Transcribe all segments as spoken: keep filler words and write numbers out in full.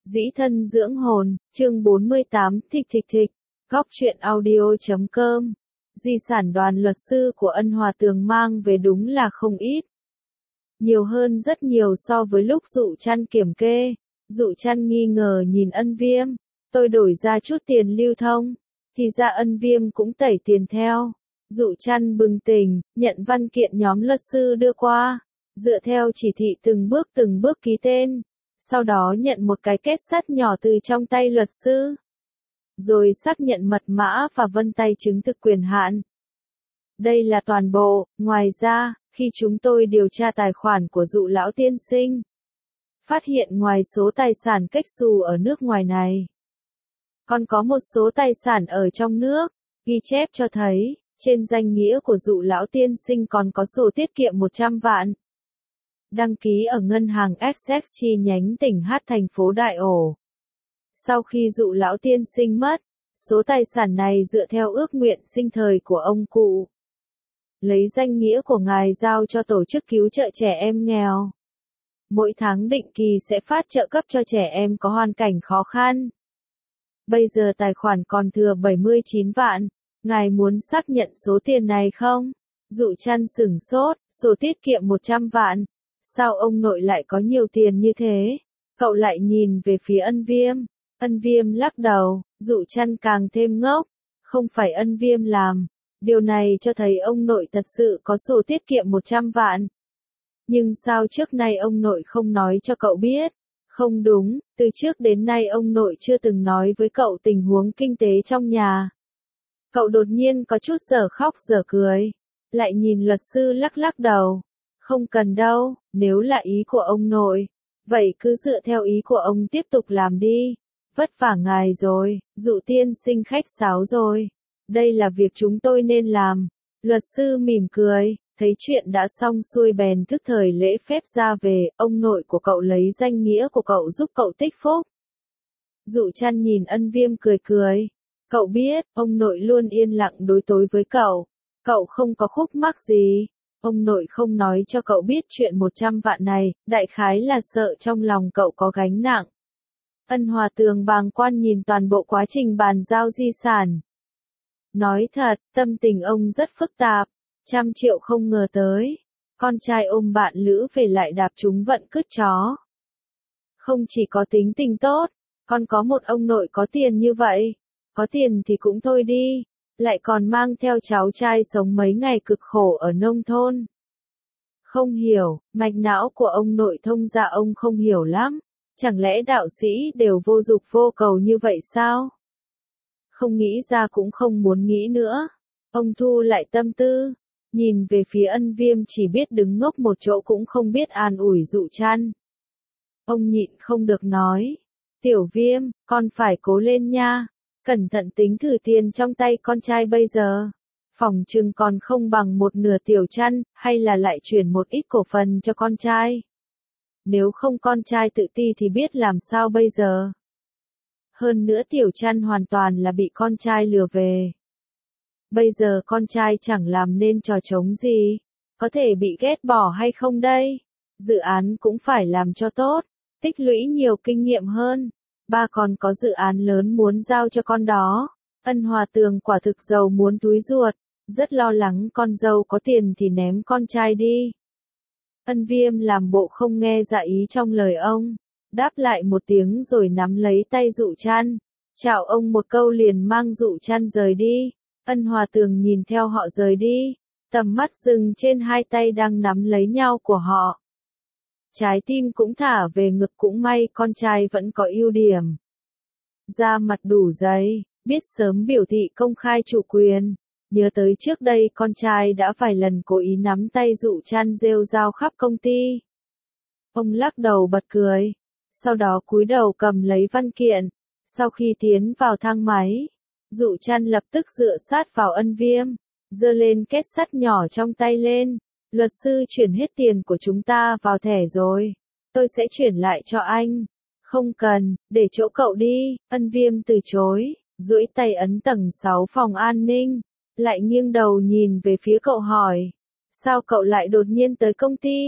Dĩ thân dưỡng hồn, chương bốn mươi tám, thịch thịch thịch, góc truyện audio.com. Di sản đoàn luật sư của Ân Hòa Tường mang về đúng là không ít. Nhiều hơn rất nhiều so với lúc Dụ Trăn kiểm kê. Dụ Trăn nghi ngờ nhìn Ân Viêm, tôi đổi ra chút tiền lưu thông, thì ra Ân Viêm cũng tẩy tiền theo. Dụ Trăn bừng tỉnh, nhận văn kiện nhóm luật sư đưa qua, dựa theo chỉ thị từng bước từng bước ký tên. Sau đó nhận một cái kết sắt nhỏ từ trong tay luật sư. Rồi xác nhận mật mã và vân tay chứng thực quyền hạn. Đây là toàn bộ, ngoài ra, khi chúng tôi điều tra tài khoản của Dụ lão tiên sinh, phát hiện ngoài số tài sản cách xù ở nước ngoài này, còn có một số tài sản ở trong nước, ghi chép cho thấy, trên danh nghĩa của Dụ lão tiên sinh còn có sổ tiết kiệm một trăm vạn. Đăng ký ở ngân hàng ét ét chi nhánh tỉnh H thành phố Đại Ổ. Sau khi Dụ lão tiên sinh mất, số tài sản này dựa theo ước nguyện sinh thời của ông cụ, lấy danh nghĩa của ngài giao cho tổ chức cứu trợ trẻ em nghèo. Mỗi tháng định kỳ sẽ phát trợ cấp cho trẻ em có hoàn cảnh khó khăn. Bây giờ tài khoản còn thừa bảy mươi chín vạn, ngài muốn xác nhận số tiền này không? Dụ Trăn sửng sốt, sổ tiết kiệm một trăm vạn. Sao ông nội lại có nhiều tiền như thế? Cậu lại nhìn về phía Ân Viêm. Ân Viêm lắc đầu, Dụ Trăn càng thêm ngốc. Không phải Ân Viêm làm. Điều này cho thấy ông nội thật sự có sổ tiết kiệm một trăm vạn. Nhưng sao trước nay ông nội không nói cho cậu biết? Không đúng, từ trước đến nay ông nội chưa từng nói với cậu tình huống kinh tế trong nhà. Cậu đột nhiên có chút dở khóc dở cười. Lại nhìn luật sư lắc lắc đầu. Không cần đâu, nếu là ý của ông nội, vậy cứ dựa theo ý của ông tiếp tục làm đi. Vất vả ngài rồi, Dụ tiên sinh khách sáo rồi. Đây là việc chúng tôi nên làm. Luật sư mỉm cười, thấy chuyện đã xong xuôi bèn thức thời lễ phép ra về, ông nội của cậu lấy danh nghĩa của cậu giúp cậu tích phúc. Dụ Trăn nhìn Ân Viêm cười cười. Cậu biết, ông nội luôn yên lặng đối tối với cậu. Cậu không có khúc mắc gì. Ông nội không nói cho cậu biết chuyện một trăm vạn này, đại khái là sợ trong lòng cậu có gánh nặng. Ân Hòa Tường bàng quan nhìn toàn bộ quá trình bàn giao di sản. Nói thật, tâm tình ông rất phức tạp, trăm triệu không ngờ tới. Con trai ôm bạn lữ về lại đạp trúng vận cứt chó. Không chỉ có tính tình tốt, còn có một ông nội có tiền như vậy. Có tiền thì cũng thôi đi. Lại còn mang theo cháu trai sống mấy ngày cực khổ ở nông thôn. Không hiểu, mạch não của ông nội thông ra ông không hiểu lắm. Chẳng lẽ đạo sĩ đều vô dục vô cầu như vậy sao? Không nghĩ ra cũng không muốn nghĩ nữa. Ông thu lại tâm tư, nhìn về phía Ân Viêm chỉ biết đứng ngốc một chỗ cũng không biết an ủi Dụ Trăn. Ông nhịn không được nói. Tiểu Viêm, con phải cố lên nha. Cẩn thận tính thử tiền trong tay con trai bây giờ. Phòng chừng còn không bằng một nửa Tiểu Trăn, hay là lại chuyển một ít cổ phần cho con trai. Nếu không con trai tự ti thì biết làm sao bây giờ. Hơn nữa Tiểu Trăn hoàn toàn là bị con trai lừa về. Bây giờ con trai chẳng làm nên trò trống gì. Có thể bị ghét bỏ hay không đây? Dự án cũng phải làm cho tốt. Tích lũy nhiều kinh nghiệm hơn. Ba còn có dự án lớn muốn giao cho con đó. Ân Hòa Tường quả thực giàu muốn túi ruột. Rất lo lắng con dâu có tiền thì ném con trai đi. Ân Viêm làm bộ không nghe dạ ý trong lời ông. Đáp lại một tiếng rồi nắm lấy tay Dụ Trăn. Chào ông một câu liền mang Dụ Trăn rời đi. Ân Hòa Tường nhìn theo họ rời đi. Tầm mắt dừng trên hai tay đang nắm lấy nhau của họ. Trái tim cũng thả về ngực, cũng may con trai vẫn có ưu điểm. Da mặt đủ dày, biết sớm biểu thị công khai chủ quyền. Nhớ tới trước đây con trai đã vài lần cố ý nắm tay Dụ Trăn rêu rao khắp công ty. Ông lắc đầu bật cười. Sau đó cúi đầu cầm lấy văn kiện. Sau khi tiến vào thang máy, Dụ Trăn lập tức dựa sát vào Ân Viêm, giơ lên kết sắt nhỏ trong tay lên. Luật sư chuyển hết tiền của chúng ta vào thẻ rồi. Tôi sẽ chuyển lại cho anh. Không cần, để chỗ cậu đi. Ân Viêm từ chối, duỗi tay ấn tầng sáu phòng an ninh. Lại nghiêng đầu nhìn về phía cậu hỏi. Sao cậu lại đột nhiên tới công ty?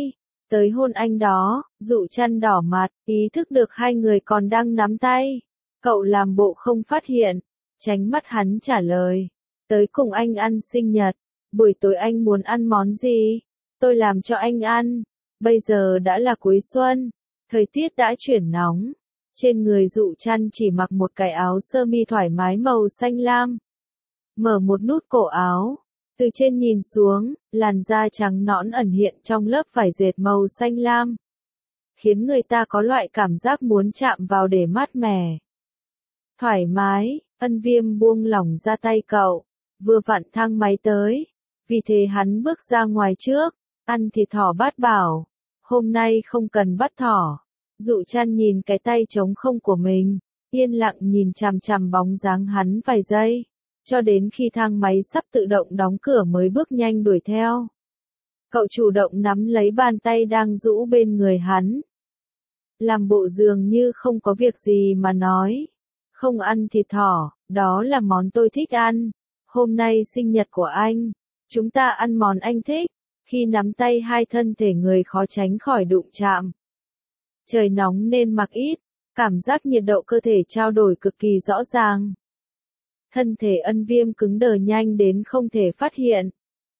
Tới hôn anh đó, Dụ Trăn đỏ mặt, ý thức được hai người còn đang nắm tay. Cậu làm bộ không phát hiện, tránh mắt hắn trả lời. Tới cùng anh ăn sinh nhật, buổi tối anh muốn ăn món gì? Tôi làm cho anh ăn. Bây giờ đã là cuối xuân, thời tiết đã chuyển nóng. Trên người Dụ Trăn chỉ mặc một cái áo sơ mi thoải mái màu xanh lam. Mở một nút cổ áo, từ trên nhìn xuống, làn da trắng nõn ẩn hiện trong lớp vải dệt màu xanh lam. Khiến người ta có loại cảm giác muốn chạm vào để mát mẻ. Thoải mái, Ân Viêm buông lỏng ra tay cậu, vừa vặn thang máy tới. Vì thế hắn bước ra ngoài trước, ăn thịt thỏ bát bảo. Hôm nay không cần bắt thỏ. Dụ Trăn nhìn cái tay trống không của mình, yên lặng nhìn chằm chằm bóng dáng hắn vài giây, cho đến khi thang máy sắp tự động đóng cửa mới bước nhanh đuổi theo. Cậu chủ động nắm lấy bàn tay đang rũ bên người hắn. Làm bộ dường như không có việc gì mà nói. Không ăn thịt thỏ, đó là món tôi thích ăn. Hôm nay sinh nhật của anh, chúng ta ăn món anh thích. Khi nắm tay hai thân thể người khó tránh khỏi đụng chạm. Trời nóng nên mặc ít, cảm giác nhiệt độ cơ thể trao đổi cực kỳ rõ ràng. Thân thể Ân Viêm cứng đờ nhanh đến không thể phát hiện.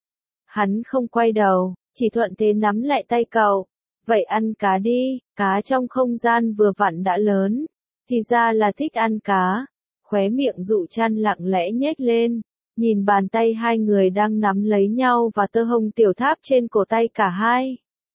Hắn không quay đầu, chỉ thuận thế nắm lại tay cậu. Vậy ăn cá đi, cá trong không gian vừa vặn đã lớn. Thì ra là thích ăn cá. Khóe miệng Dụ Trăn lặng lẽ nhếch lên, nhìn bàn tay hai người đang nắm lấy nhau và tơ hồng tiểu tháp trên cổ tay cả hai.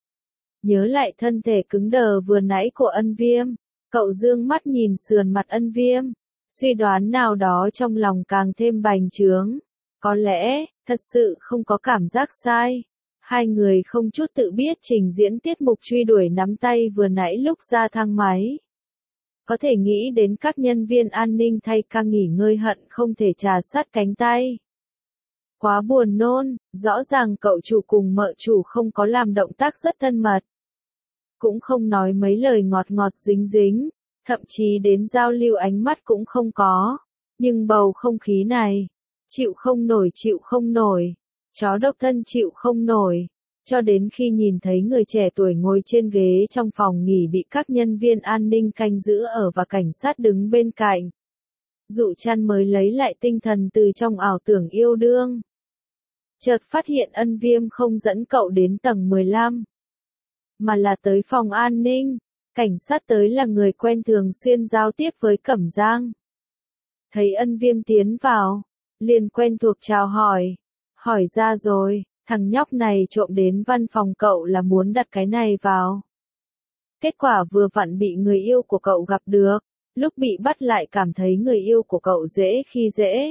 Nhớ lại thân thể cứng đờ vừa nãy của Ân Viêm, cậu dương mắt nhìn sườn mặt Ân Viêm, suy đoán nào đó trong lòng càng thêm bành trướng. Có lẽ, thật sự không có cảm giác sai. Hai người không chút tự biết trình diễn tiết mục truy đuổi nắm tay vừa nãy lúc ra thang máy. Có thể nghĩ đến các nhân viên an ninh thay ca nghỉ ngơi hận không thể trà sát cánh tay. Quá buồn nôn, rõ ràng cậu chủ cùng mợ chủ không có làm động tác rất thân mật. Cũng không nói mấy lời ngọt ngọt dính dính, thậm chí đến giao lưu ánh mắt cũng không có. Nhưng bầu không khí này, chịu không nổi chịu không nổi, chó độc thân chịu không nổi. Cho đến khi nhìn thấy người trẻ tuổi ngồi trên ghế trong phòng nghỉ bị các nhân viên an ninh canh giữ ở và cảnh sát đứng bên cạnh. Dụ Trăn mới lấy lại tinh thần từ trong ảo tưởng yêu đương. Chợt phát hiện Ân Viêm không dẫn cậu đến tầng mười lăm, mà là tới phòng an ninh. Cảnh sát tới là người quen thường xuyên giao tiếp với Cẩm Giang. Thấy Ân Viêm tiến vào, liền quen thuộc chào hỏi. Hỏi ra rồi, thằng nhóc này trộm đến văn phòng cậu là muốn đặt cái này vào. Kết quả vừa vặn bị người yêu của cậu gặp được, lúc bị bắt lại cảm thấy người yêu của cậu dễ khi dễ.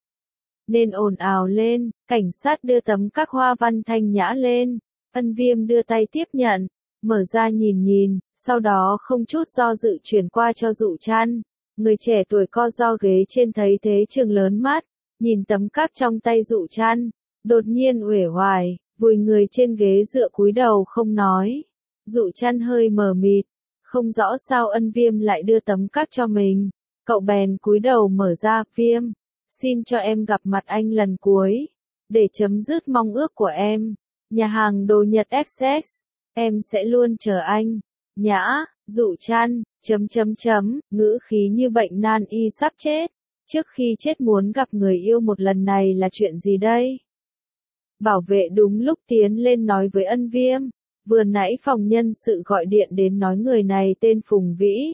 Nên ồn ào lên, cảnh sát đưa tấm các hoa văn thanh nhã lên. Ân Viêm đưa tay tiếp nhận, mở ra nhìn nhìn, sau đó không chút do dự chuyển qua cho Dụ Trăn. Người trẻ tuổi co ro ghế trên thấy thế trừng lớn mắt, nhìn tấm các trong tay Dụ Trăn, đột nhiên uể oải, vùi người trên ghế dựa cúi đầu không nói. Dụ Trăn hơi mờ mịt, không rõ sao Ân Viêm lại đưa tấm các cho mình. Cậu bèn cúi đầu mở ra, Viêm, xin cho em gặp mặt anh lần cuối, để chấm dứt mong ước của em. Nhà hàng đồ Nhật ích ét, em sẽ luôn chờ anh. Nhã, Dụ Trăn, chấm chấm chấm, ngữ khí như bệnh nan y sắp chết. Trước khi chết muốn gặp người yêu một lần này là chuyện gì đây? Bảo vệ đúng lúc tiến lên nói với Ân Viêm. Vừa nãy phòng nhân sự gọi điện đến nói người này tên Phùng Vĩ.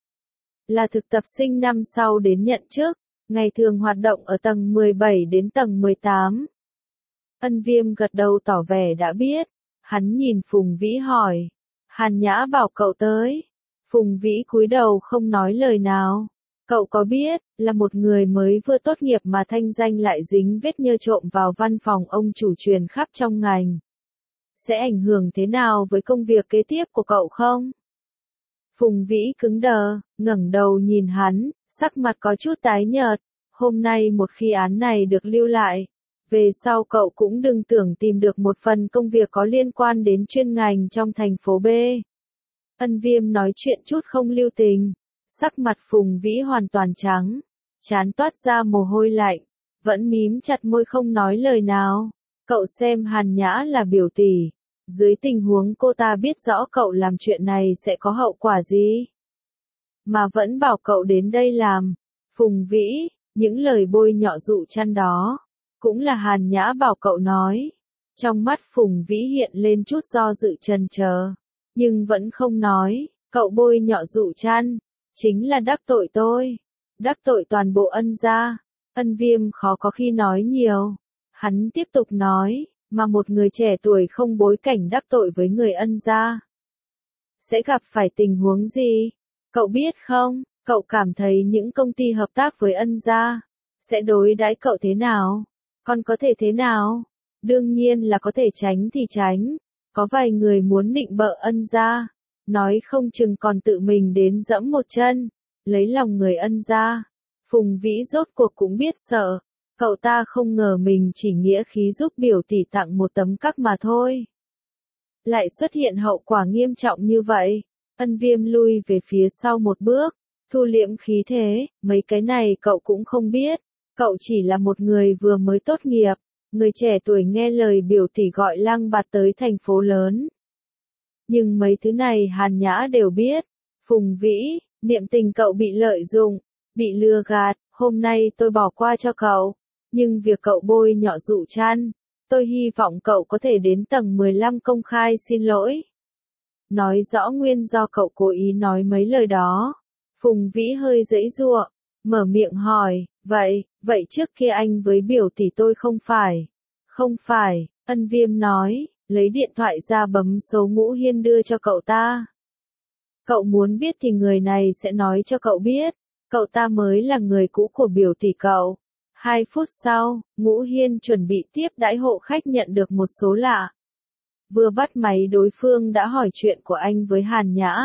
Là thực tập sinh năm sau đến nhận chức, ngày thường hoạt động ở tầng mười bảy đến tầng mười tám. Ân Viêm gật đầu tỏ vẻ đã biết. Hắn nhìn Phùng Vĩ hỏi. Hàn Nhã bảo cậu tới. Phùng Vĩ cúi đầu không nói lời nào. Cậu có biết, là một người mới vừa tốt nghiệp mà thanh danh lại dính vết nhơ trộm vào văn phòng ông chủ truyền khắp trong ngành. Sẽ ảnh hưởng thế nào với công việc kế tiếp của cậu không? Phùng Vĩ cứng đờ, ngẩng đầu nhìn hắn, sắc mặt có chút tái nhợt. Hôm nay một khi án này được lưu lại, về sau cậu cũng đừng tưởng tìm được một phần công việc có liên quan đến chuyên ngành trong thành phố B. Ân Viêm nói chuyện chút không lưu tình. Sắc mặt Phùng Vĩ hoàn toàn trắng, trán toát ra mồ hôi lạnh, vẫn mím chặt môi không nói lời nào. Cậu xem Hàn Nhã là biểu tỷ, Dưới tình huống cô ta biết rõ cậu làm chuyện này sẽ có hậu quả gì, mà vẫn bảo cậu đến đây làm. Phùng Vĩ, những lời bôi nhọ dụ chăn đó, cũng là Hàn Nhã bảo cậu nói. Trong mắt Phùng Vĩ hiện lên chút do dự chần chờ, nhưng vẫn không nói, cậu bôi nhọ dụ chăn, chính là đắc tội tôi, đắc tội toàn bộ Ân gia. Ân Viêm khó có khi nói nhiều, hắn tiếp tục nói, mà một người trẻ tuổi không bối cảnh đắc tội với người Ân gia, sẽ gặp phải tình huống gì? Cậu biết không, cậu cảm thấy những công ty hợp tác với Ân gia sẽ đối đãi cậu thế nào? Còn có thể thế nào? Đương nhiên là có thể tránh thì tránh. Có vài người muốn nịnh bợ Ân gia, nói không chừng còn tự mình đến dẫm một chân, lấy lòng người Ân gia. Phùng Vĩ rốt cuộc cũng biết sợ, cậu ta không ngờ mình chỉ nghĩa khí giúp biểu tỷ tặng một tấm cắc mà thôi, lại xuất hiện hậu quả nghiêm trọng như vậy. Ân Viêm lui về phía sau một bước, thu liễm khí thế, mấy cái này cậu cũng không biết, cậu chỉ là một người vừa mới tốt nghiệp, người trẻ tuổi nghe lời biểu tỷ gọi lăng bạt tới thành phố lớn. Nhưng mấy thứ này Hàn Nhã đều biết. Phùng Vĩ, niệm tình cậu bị lợi dụng, bị lừa gạt, hôm nay tôi bỏ qua cho cậu, nhưng việc cậu bôi nhọ dụ chăn, tôi hy vọng cậu có thể đến tầng mười lăm công khai xin lỗi, nói rõ nguyên do cậu cố ý nói mấy lời đó. Phùng Vĩ hơi giãy giụa, mở miệng hỏi, vậy, vậy trước kia anh với biểu tỷ tôi không phải, không phải. Ân Viêm nói, lấy điện thoại ra bấm số Ngũ Hiên đưa cho cậu ta. Cậu muốn biết thì người này sẽ nói cho cậu biết, cậu ta mới là người cũ của biểu tỷ cậu. Hai phút sau, Ngũ Hiên chuẩn bị tiếp đãi hộ khách nhận được một số lạ. Vừa bắt máy đối phương đã hỏi chuyện của anh với Hàn Nhã.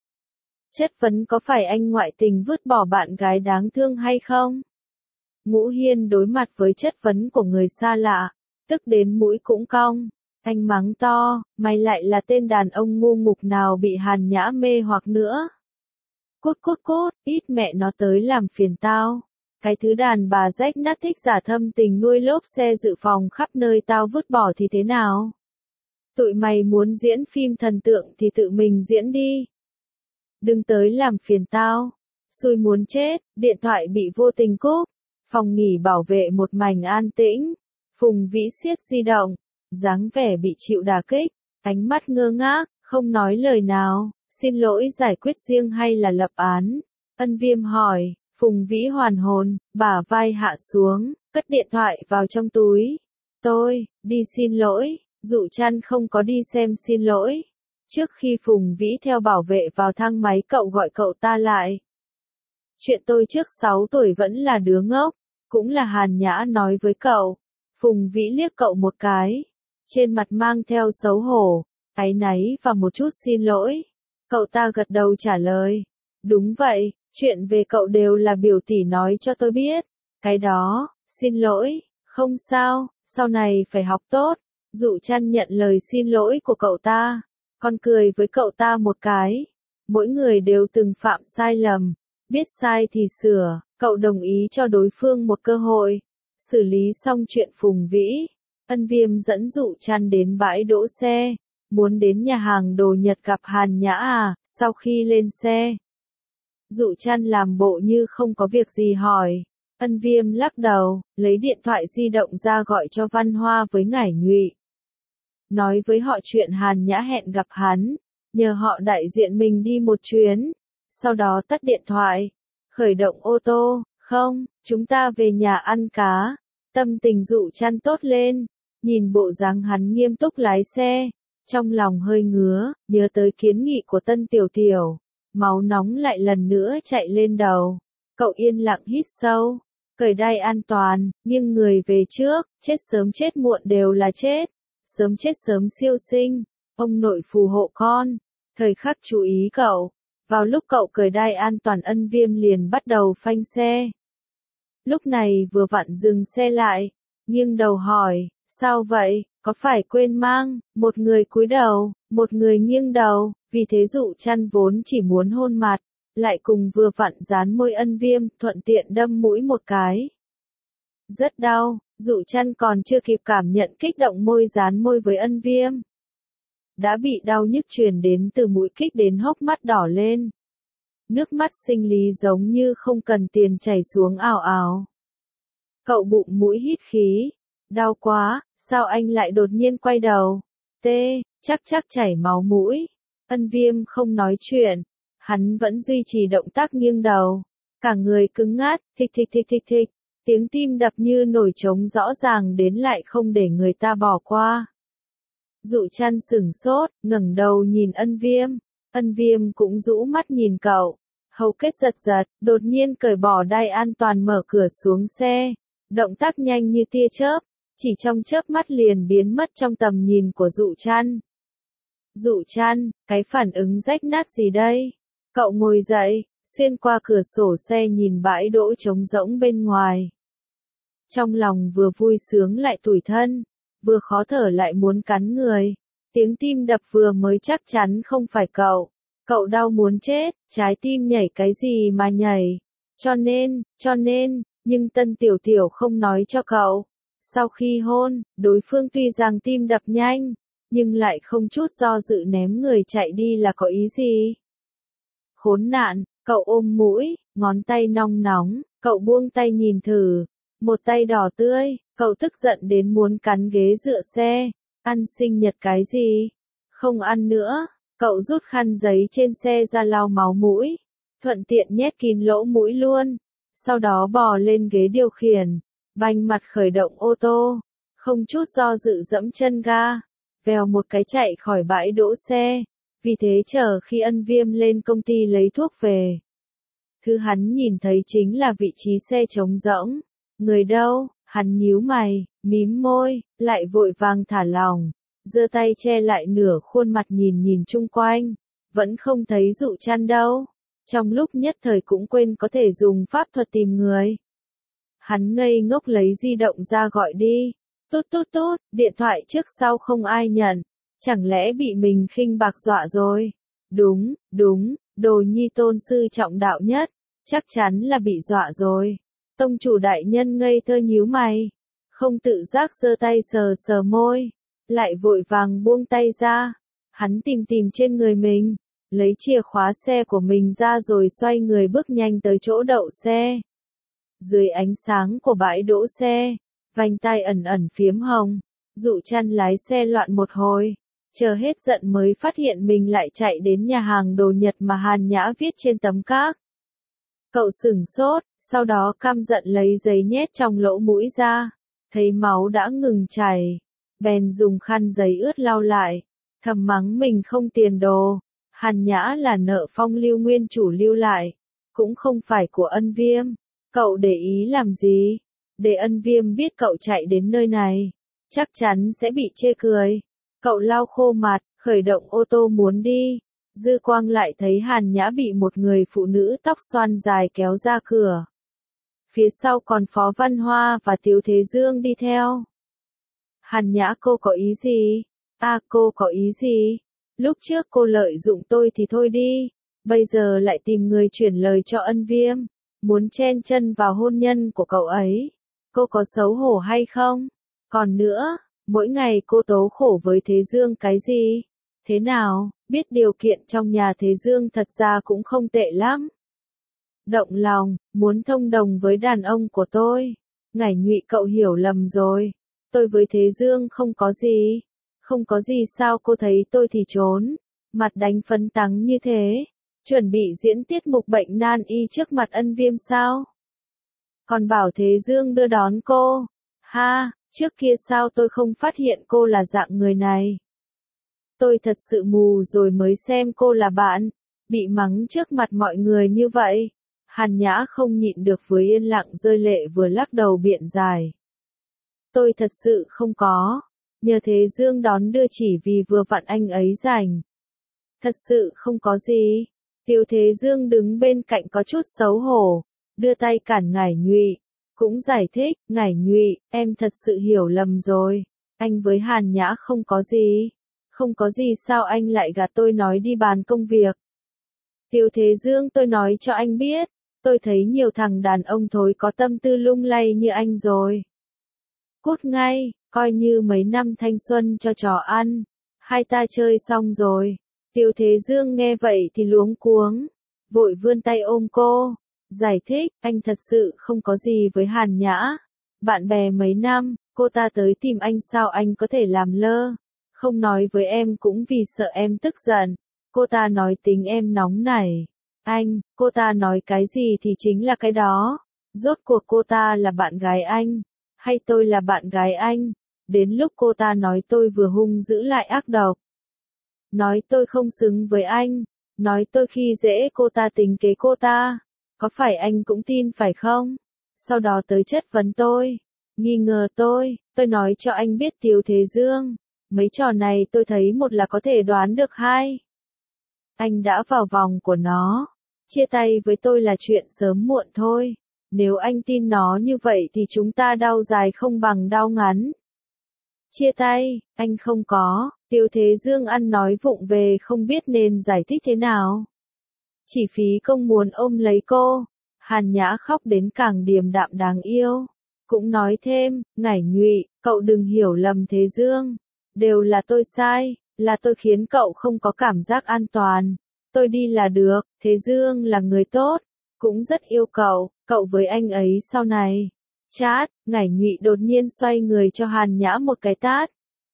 Chất vấn có phải anh ngoại tình vứt bỏ bạn gái đáng thương hay không? Ngũ Hiên đối mặt với chất vấn của người xa lạ, tức đến mũi cũng cong. Anh mắng to, mày lại là tên đàn ông ngu ngục nào bị Hàn Nhã mê hoặc nữa. Cút cút cút, ít mẹ nó tới làm phiền tao. Cái thứ đàn bà rách nát thích giả thâm tình nuôi lốp xe dự phòng khắp nơi tao vứt bỏ thì thế nào? Tụi mày muốn diễn phim thần tượng thì tự mình diễn đi. Đừng tới làm phiền tao. Xui muốn chết, điện thoại bị vô tình cúp. Phòng nghỉ bảo vệ một mảnh an tĩnh. Phùng Vĩ siết di động, dáng vẻ bị chịu đả kích, ánh mắt ngơ ngác, không nói lời nào. Xin lỗi giải quyết riêng hay là lập án? Ân Viêm hỏi. Phùng Vĩ hoàn hồn, bả vai hạ xuống, cất điện thoại vào trong túi. Tôi, đi xin lỗi. Dụ chăn không có đi xem xin lỗi. Trước khi Phùng Vĩ theo bảo vệ vào thang máy cậu gọi cậu ta lại. Chuyện tôi trước sáu tuổi vẫn là đứa ngốc, cũng là Hàn Nhã nói với cậu. Phùng Vĩ liếc cậu một cái, trên mặt mang theo xấu hổ, áy náy và một chút xin lỗi. Cậu ta gật đầu trả lời. Đúng vậy, chuyện về cậu đều là biểu tỷ nói cho tôi biết. Cái đó, xin lỗi, không sao, sau này phải học tốt. Dụ chăn nhận lời xin lỗi của cậu ta, còn cười với cậu ta một cái. Mỗi người đều từng phạm sai lầm, biết sai thì sửa, cậu đồng ý cho đối phương một cơ hội. Xử lý xong chuyện Phùng Vĩ, Ân Viêm dẫn Dụ chăn đến bãi đỗ xe, muốn đến nhà hàng đồ Nhật gặp Hàn Nhã à. Sau khi lên xe, Dụ chăn làm bộ như không có việc gì hỏi. Ân Viêm lắc đầu, lấy điện thoại di động ra gọi cho Văn Hoa với Ngải Nhụy. Nói với họ chuyện Hàn Nhã hẹn gặp hắn, nhờ họ đại diện mình đi một chuyến. Sau đó tắt điện thoại, khởi động ô tô. Không, chúng ta về nhà ăn cá. Tâm tình Dụ chăn tốt lên, nhìn bộ dáng hắn nghiêm túc lái xe, trong lòng hơi ngứa, nhớ tới kiến nghị của Tân Tiểu Tiểu. Máu nóng lại lần nữa chạy lên đầu. Cậu yên lặng hít sâu, cởi đai an toàn, nghiêng người về trước, chết sớm chết muộn đều là chết. Sớm chết sớm siêu sinh, ông nội phù hộ con. Thời khắc chú ý cậu. Vào lúc cậu cởi đai an toàn Ân Viêm liền bắt đầu phanh xe. Lúc này vừa vặn dừng xe lại, nghiêng đầu hỏi, sao vậy, có phải quên mang? Một người cúi đầu, một người nghiêng đầu, vì thế Dụ chăn vốn chỉ muốn hôn mặt, lại cùng vừa vặn dán môi Ân Viêm, thuận tiện đâm mũi một cái. Rất đau. Dụ chăn còn chưa kịp cảm nhận kích động môi dán môi với Ân Viêm. đã bị đau nhức truyền đến từ mũi kích đến hốc mắt đỏ lên. Nước mắt sinh lý giống như không cần tiền chảy xuống ào ào. Cậu bụng mũi hít khí. Đau quá, sao anh lại đột nhiên quay đầu? Tê, chắc chắc chảy máu mũi. Ân Viêm không nói chuyện. Hắn vẫn duy trì động tác nghiêng đầu. Cả người cứng ngắt, thịch thịch thịch thịch thịch. Tiếng tim đập như nổi trống rõ ràng đến lại không để người ta bỏ qua. Dụ Trăn sửng sốt, ngẩng đầu nhìn Ân Viêm. Ân Viêm cũng rũ mắt nhìn cậu. Hầu kết giật giật, đột nhiên cởi bỏ đai an toàn mở cửa xuống xe. Động tác nhanh như tia chớp, chỉ trong chớp mắt liền biến mất trong tầm nhìn của Dụ Trăn. Dụ Trăn, cái phản ứng rách nát gì đây? Cậu ngồi dậy, xuyên qua cửa sổ xe nhìn bãi đỗ trống rỗng bên ngoài. Trong lòng vừa vui sướng lại tủi thân, vừa khó thở lại muốn cắn người. Tiếng tim đập vừa mới chắc chắn không phải cậu. Cậu đau muốn chết, trái tim nhảy cái gì mà nhảy. Cho nên, cho nên, nhưng Tân Tiểu Tiểu không nói cho cậu. Sau khi hôn, đối phương tuy rằng tim đập nhanh, nhưng lại không chút do dự ném người chạy đi là có ý gì? Khốn nạn, cậu ôm mũi, ngón tay nong nóng, cậu buông tay nhìn thử. Một tay đỏ tươi, cậu tức giận đến muốn cắn ghế dựa xe. Ăn sinh nhật cái gì? Không ăn nữa. Cậu rút khăn giấy trên xe ra lau máu mũi, thuận tiện nhét kín lỗ mũi luôn. Sau đó bò lên ghế điều khiển, bành mặt khởi động ô tô, không chút do dự dẫm chân ga, vèo một cái chạy khỏi bãi đỗ xe. Vì thế chờ khi Ân Viêm lên công ty lấy thuốc về, thứ hắn nhìn thấy chính là vị trí xe trống rỗng. Người đâu? Hắn nhíu mày, mím môi, lại vội vàng thả lỏng, giơ tay che lại nửa khuôn mặt nhìn nhìn chung quanh, vẫn không thấy Dụ Trăn đâu. Trong lúc nhất thời cũng quên có thể dùng pháp thuật tìm người. Hắn ngây ngốc lấy di động ra gọi đi. Tút tút tút, điện thoại trước sau không ai nhận. Chẳng lẽ bị mình khinh bạc dọa rồi? Đúng, đúng, đồ nhi tôn sư trọng đạo nhất. Chắc chắn là bị dọa rồi. Tông chủ đại nhân ngây thơ nhíu mày. Không tự giác giơ tay sờ sờ môi. Lại vội vàng buông tay ra. Hắn tìm tìm trên người mình. Lấy chìa khóa xe của mình ra rồi xoay người bước nhanh tới chỗ đậu xe. Dưới ánh sáng của bãi đỗ xe, vành tai ẩn ẩn phiếm hồng. Dụ Trăn lái xe loạn một hồi, chờ hết giận mới phát hiện mình lại chạy đến nhà hàng đồ Nhật mà Hàn Nhã viết trên tấm cát. Cậu sửng sốt, sau đó căm giận lấy giấy nhét trong lỗ mũi ra, thấy máu đã ngừng chảy, bèn dùng khăn giấy ướt lau lại, thầm mắng mình không tiền đồ. Hàn Nhã là nợ Phong Lưu nguyên chủ lưu lại, cũng không phải của Ân Viêm. Cậu để ý làm gì? Để Ân Viêm biết cậu chạy đến nơi này, chắc chắn sẽ bị chê cười. Cậu lau khô mặt, khởi động ô tô muốn đi. Dư quang lại thấy Hàn Nhã bị một người phụ nữ tóc xoăn dài kéo ra cửa. Phía sau còn Phó Văn Hoa và Tiếu Thế Dương đi theo. Hàn Nhã, cô có ý gì? À, cô có ý gì? Lúc trước cô lợi dụng tôi thì thôi đi, bây giờ lại tìm người chuyển lời cho Ân Viêm, muốn chen chân vào hôn nhân của cậu ấy. Cô có xấu hổ hay không? Còn nữa, mỗi ngày cô tố khổ với Thế Dương cái gì? Thế nào, biết điều kiện trong nhà Thế Dương thật ra cũng không tệ lắm. Động lòng, muốn thông đồng với đàn ông của tôi. Ngải Nhụy, cậu hiểu lầm rồi. Tôi với Thế Dương không có gì. Không có gì sao cô thấy tôi thì trốn, mặt đánh phấn tắng như thế, chuẩn bị diễn tiết mục bệnh nan y trước mặt Ân Viêm sao? Còn bảo Thế Dương đưa đón cô, ha, trước kia sao tôi không phát hiện cô là dạng người này? Tôi thật sự mù rồi mới xem cô là bạn, bị mắng trước mặt mọi người như vậy. Hàn Nhã không nhịn được vừa yên lặng rơi lệ vừa lắc đầu biện giải. Tôi thật sự không có. Nhờ Thế Dương đón đưa chỉ vì vừa vặn anh ấy rảnh. Thật sự không có gì. Tiếu Thế Dương đứng bên cạnh có chút xấu hổ, đưa tay cản Ngải Nhụy, cũng giải thích, Ngải Nhụy, em thật sự hiểu lầm rồi, anh với Hàn Nhã không có gì. Không có gì sao anh lại gạt tôi nói đi bàn công việc. Tiếu Thế Dương, tôi nói cho anh biết, tôi thấy nhiều thằng đàn ông thối có tâm tư lung lay như anh rồi. Cút ngay. Coi như mấy năm thanh xuân cho trò ăn. hai ta chơi xong rồi. Tiêu Thế Dương nghe vậy thì luống cuống, vội vươn tay ôm cô, giải thích, anh thật sự không có gì với Hàn Nhã. Bạn bè mấy năm, cô ta tới tìm anh sao anh có thể làm lơ, không nói với em cũng vì sợ em tức giận. Cô ta nói tính em nóng nảy. Anh, cô ta nói cái gì thì chính là cái đó. Rốt cuộc cô ta là bạn gái anh, hay tôi là bạn gái anh? Đến lúc cô ta nói tôi vừa hung dữ lại ác độc. Nói tôi không xứng với anh, nói tôi khi dễ cô ta tính kế cô ta. Có phải anh cũng tin phải không? Sau đó tới chất vấn tôi, nghi ngờ tôi, tôi nói cho anh biết Tiêu Thế Dương. Mấy trò này tôi thấy một là có thể đoán được hai. Anh đã vào vòng của nó. Chia tay với tôi là chuyện sớm muộn thôi. Nếu anh tin nó như vậy thì chúng ta đau dài không bằng đau ngắn. Chia tay, anh không có. Tiêu Thế Dương ăn nói vụng về không biết nên giải thích thế nào. Chỉ phí công muốn ôm lấy cô. Hàn Nhã khóc đến càng điềm đạm đáng yêu. Cũng nói thêm, ngải nhụy, cậu đừng hiểu lầm Thế Dương. Đều là tôi sai, là tôi khiến cậu không có cảm giác an toàn. Tôi đi là được, Thế Dương là người tốt, cũng rất yêu cậu, cậu với anh ấy sau này. Chát, ngải nhụy đột nhiên xoay người cho Hàn Nhã một cái tát.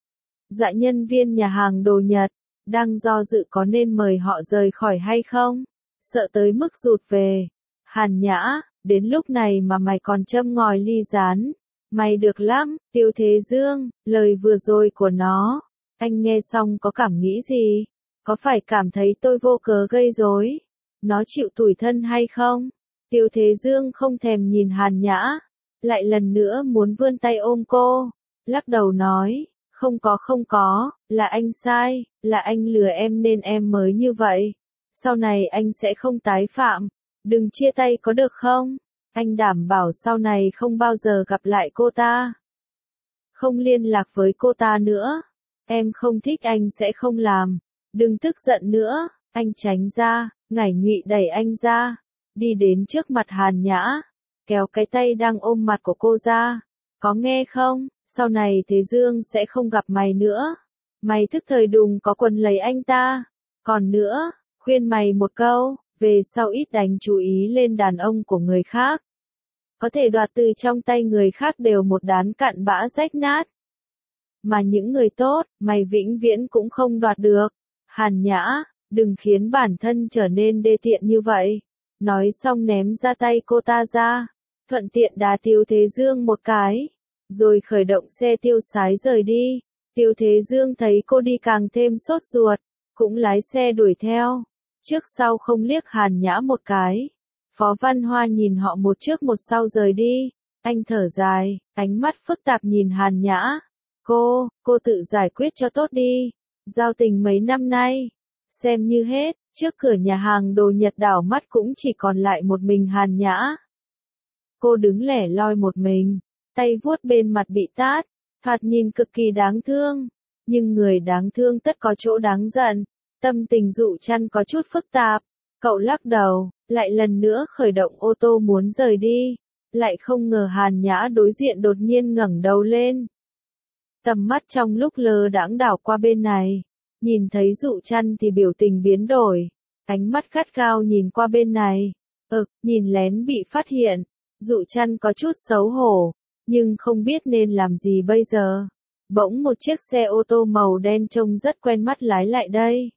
Dạ nhân viên nhà hàng đồ Nhật, đang do dự có nên mời họ rời khỏi hay không, sợ tới mức rụt về. Hàn Nhã, đến lúc này mà mày còn châm ngòi ly gián. Mày được lắm, Tiêu Thế Dương, lời vừa rồi của nó. Anh nghe xong có cảm nghĩ gì? Có phải cảm thấy tôi vô cớ gây rối? Nó chịu tủi thân hay không? Tiêu Thế Dương không thèm nhìn Hàn Nhã. Lại lần nữa muốn vươn tay ôm cô. Lắc đầu nói, không có không có, là anh sai, là anh lừa em nên em mới như vậy. Sau này anh sẽ không tái phạm. Đừng chia tay có được không? Anh đảm bảo sau này không bao giờ gặp lại cô ta. Không liên lạc với cô ta nữa. Em không thích anh sẽ không làm. Đừng tức giận nữa. Anh tránh ra, ngải nhụy đẩy anh ra. Đi đến trước mặt Hàn Nhã. Kéo cái tay đang ôm mặt của cô ra. Có nghe không? Sau này Thế Dương sẽ không gặp mày nữa. Mày thức thời đùng có quần lấy anh ta. Còn nữa, khuyên mày một câu. Về sau ít đánh chú ý lên đàn ông của người khác. Có thể đoạt từ trong tay người khác đều một đám cặn bã rách nát. Mà những người tốt, mày vĩnh viễn cũng không đoạt được. Hàn Nhã, đừng khiến bản thân trở nên đê tiện như vậy. Nói xong ném ra tay cô ta ra. Thuận tiện đá Tiêu Thế Dương một cái. Rồi khởi động xe tiêu sái rời đi. Tiêu Thế Dương thấy cô đi càng thêm sốt ruột. Cũng lái xe đuổi theo. Trước sau không liếc Hàn Nhã một cái. Phó Văn Hoa nhìn họ một trước một sau rời đi. Anh thở dài, ánh mắt phức tạp nhìn Hàn Nhã. Cô, cô tự giải quyết cho tốt đi. Giao tình mấy năm nay, xem như hết, trước cửa nhà hàng đồ Nhật đảo mắt cũng chỉ còn lại một mình Hàn Nhã. Cô đứng lẻ loi một mình, tay vuốt bên mặt bị tát, thoạt nhìn cực kỳ đáng thương. Nhưng người đáng thương tất có chỗ đáng giận. Tâm tình Dụ Trăn có chút phức tạp. Cậu lắc đầu, lại lần nữa khởi động ô tô muốn rời đi. Lại không ngờ Hàn Nhã đối diện đột nhiên ngẩng đầu lên. Tầm mắt trong lúc lơ đãng đảo qua bên này. Nhìn thấy Dụ Trăn thì biểu tình biến đổi. Ánh mắt gắt gao nhìn qua bên này. Ực, nhìn lén bị phát hiện. Dụ Trăn có chút xấu hổ. Nhưng không biết nên làm gì bây giờ. Bỗng một chiếc xe ô tô màu đen trông rất quen mắt lái lại đây.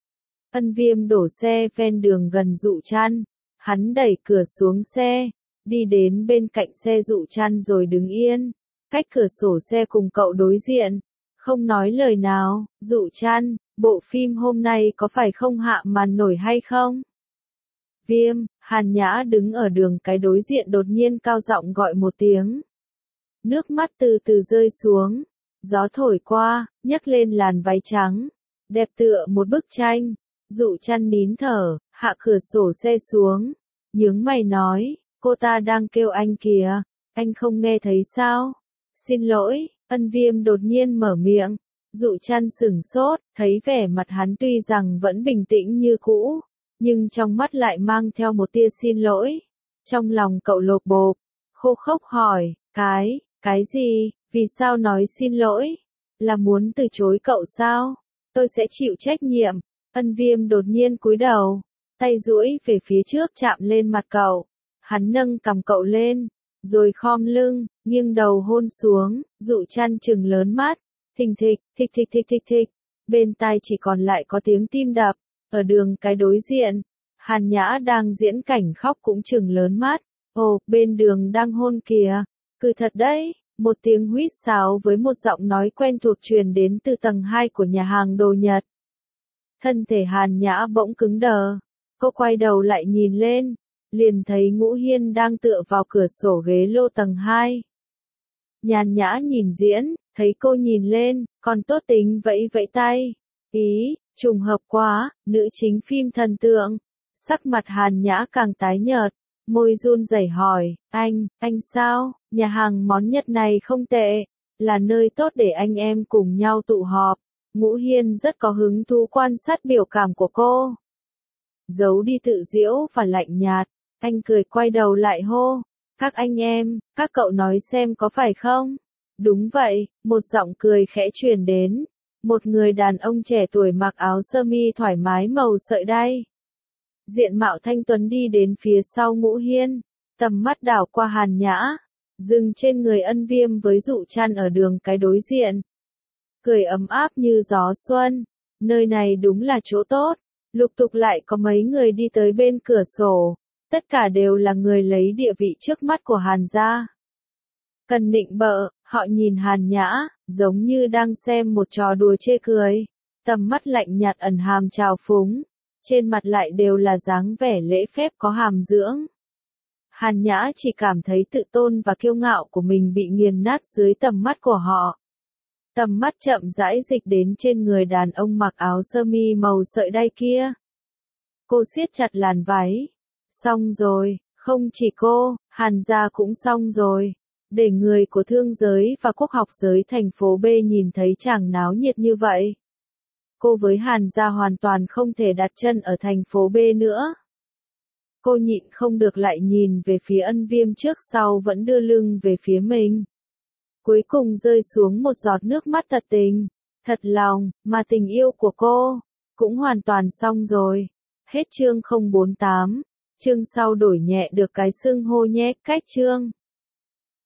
Ân Viêm đổ xe ven đường gần Dụ Trăn. Hắn đẩy cửa xuống xe. Đi đến bên cạnh xe Dụ Trăn rồi đứng yên. Cách cửa sổ xe cùng cậu đối diện. Không nói lời nào. Dụ Trăn, bộ phim hôm nay có phải không hạ màn nổi hay không? Viêm, Hàn Nhã đứng ở đường cái đối diện đột nhiên cao giọng gọi một tiếng. Nước mắt từ từ rơi xuống. Gió thổi qua, nhấc lên làn váy trắng. Đẹp tựa một bức tranh. Dụ Trăn nín thở, hạ cửa sổ xe xuống. Nhướng mày nói, cô ta đang kêu anh kìa. Anh không nghe thấy sao? Xin lỗi, Ân Viêm đột nhiên mở miệng. Dụ Trăn sửng sốt, thấy vẻ mặt hắn tuy rằng vẫn bình tĩnh như cũ. Nhưng trong mắt lại mang theo một tia xin lỗi. Trong lòng cậu lột bột, khô khốc hỏi, cái, cái gì, vì sao nói xin lỗi? Là muốn từ chối cậu sao? Tôi sẽ chịu trách nhiệm. Ân Viêm đột nhiên cúi đầu, tay duỗi về phía trước chạm lên mặt cậu. Hắn nâng cằm cậu lên, rồi khom lưng, nghiêng đầu hôn xuống, Dụ Trăn trừng lớn mắt. Thình thịch, thịch thịch thịch thịch thịch. Bên tai chỉ còn lại có tiếng tim đập. Ở đường cái đối diện, Hàn Nhã đang diễn cảnh khóc cũng trừng lớn mắt. Ồ, bên đường đang hôn kìa. Cứ thật đấy. Một tiếng huýt sáo với một giọng nói quen thuộc truyền đến từ tầng hai của nhà hàng đồ Nhật. Thân thể Hàn Nhã bỗng cứng đờ. Cô quay đầu lại nhìn lên, liền thấy Ngũ Hiên đang tựa vào cửa sổ ghế lô tầng hai. Nhàn nhã nhìn diễn, thấy cô nhìn lên, còn tốt tính vẫy vẫy tay. Ý, trùng hợp quá, nữ chính phim thần tượng. Sắc mặt Hàn Nhã càng tái nhợt, môi run rẩy hỏi, anh, anh sao, nhà hàng món Nhật này không tệ, là nơi tốt để anh em cùng nhau tụ họp. Ngũ Hiên rất có hứng thú quan sát biểu cảm của cô. Giấu đi tự giễu và lạnh nhạt, anh cười quay đầu lại hô, các anh em, các cậu nói xem có phải không? Đúng vậy, một giọng cười khẽ truyền đến. Một người đàn ông trẻ tuổi mặc áo sơ mi thoải mái màu sợi đay. Diện mạo thanh tuấn đi đến phía sau Ngũ Hiên, tầm mắt đảo qua Hàn Nhã, dừng trên người Ân Viêm với Dụ Trăn ở đường cái đối diện. Cười ấm áp như gió xuân, nơi này đúng là chỗ tốt. Lục tục lại có mấy người đi tới bên cửa sổ, tất cả đều là người lấy địa vị trước mắt của Hàn gia. Cần nịnh bợ, họ nhìn Hàn Nhã, giống như đang xem một trò đùa chê cười. Tầm mắt lạnh nhạt ẩn hàm trào phúng, trên mặt lại đều là dáng vẻ lễ phép có hàm dưỡng. Hàn Nhã chỉ cảm thấy tự tôn và kiêu ngạo của mình bị nghiền nát dưới tầm mắt của họ. Tầm mắt chậm rãi dịch đến trên người đàn ông mặc áo sơ mi màu sợi đay kia. Cô siết chặt làn váy. Xong rồi, không chỉ cô, Hàn gia cũng xong rồi. Để người của thương giới và quốc học giới thành phố B nhìn thấy chàng náo nhiệt như vậy. Cô với Hàn gia hoàn toàn không thể đặt chân ở thành phố B nữa. Cô nhịn không được lại nhìn về phía Ân Viêm trước sau vẫn đưa lưng về phía mình. Cuối cùng rơi xuống một giọt nước mắt thật tình, thật lòng, mà tình yêu của cô cũng hoàn toàn xong rồi. Hết chương không bốn tám, chương sau đổi nhẹ được cái xưng hô nhé, cách chương.